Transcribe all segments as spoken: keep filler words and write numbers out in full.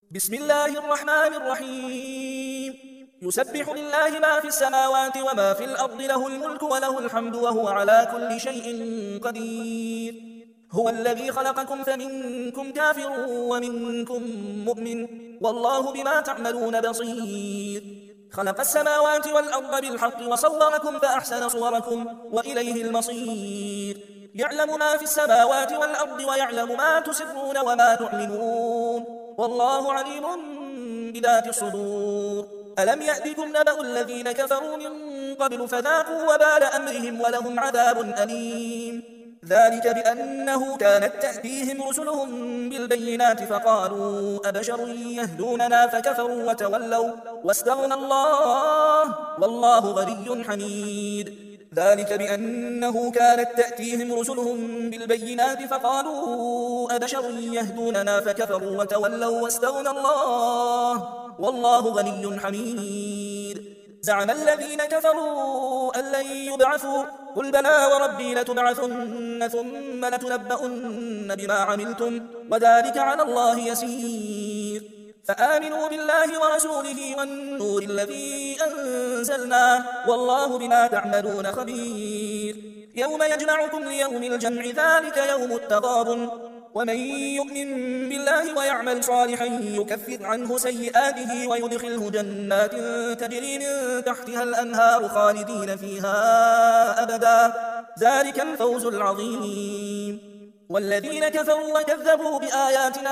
بسم الله الرحمن الرحيم. يسبح لله ما في السماوات وما في الأرض، له الملك وله الحمد وهو على كل شيء قدير. هو الذي خلقكم فمنكم كافر ومنكم مؤمن، والله بما تعملون بصير. خلق السماوات والأرض بالحق وصوركم فأحسن صوركم وإليه المصير. يعلم ما في السماوات والأرض ويعلم ما تسرون وما تعلنون، والله عليم بذات الصدور. ألم يأتكم نبأ الذين كفروا من قبل فذاقوا وبال أمرهم ولهم عذاب أليم. ذلك بأنه كانت تأتيهم رسلهم بالبينات فقالوا أبشر يهدوننا فكفروا وتولوا واستغنى الله والله غني حميد. ذلك بأنه كانت تأتيهم رسلهم بالبينات فقالوا أبشر يهدوننا فكفروا وتولوا واستغنى الله والله غني حميد. زعم الذين كفروا أن لن يبعثوا، قل بلى وربي لتبعثن ثم لتنبؤن بما عملتم وذلك على الله يسير. فآمنوا بالله ورسوله والنور الذي أنزلنا والله بما تعملون خبير. يوم يجمعكم ليوم الجمع ذلك يوم التغابن، ومن يؤمن بالله ويعمل صالحا يكفر عنه سيئاته ويدخله جنات تجري من تحتها الأنهار خالدين فيها أبدا، ذلك الفوز العظيم. والذين كفروا وكذبوا بآياتنا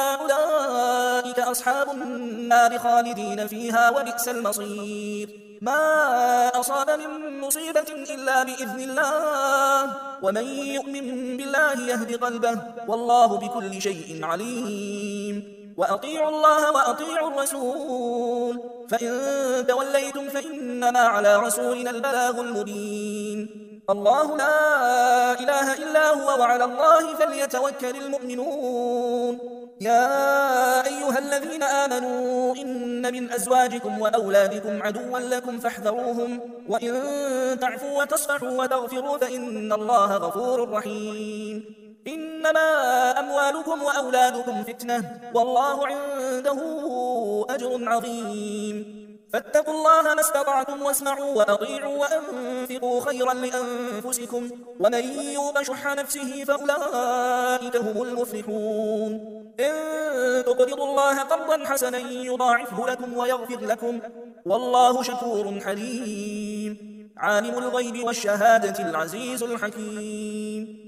أولئك أصحاب النار خالدين فيها وبئس المصير. ما أصاب من مصيبة إلا بإذن الله، ومن يؤمن بالله يهد قلبه والله بكل شيء عليم. وأطيعوا الله وأطيعوا الرسول، فإن توليتم فإنما على رسولنا البلاغ المبين. الله لا إله إلا هو وعلى الله فليتوكل المؤمنون. يا أيها الذين آمنوا إن من أزواجكم وأولادكم عدوا لكم فاحذروهم، وإن تعفوا وتصفحوا وتغفروا فإن الله غفور رحيم. إنما أموالكم وأولادكم فتنة والله عنده أجر عظيم. فاتقوا الله ما استطعتم واسمعوا وأطيعوا وأنفقوا خيرا لأنفسكم، ومن يوق شح نفسه فأولئك هم المفلحون. إن تقرضوا الله قرضا حسنا يضاعفه لكم ويغفر لكم والله شكور حليم. عالم الغيب والشهادة العزيز الحكيم.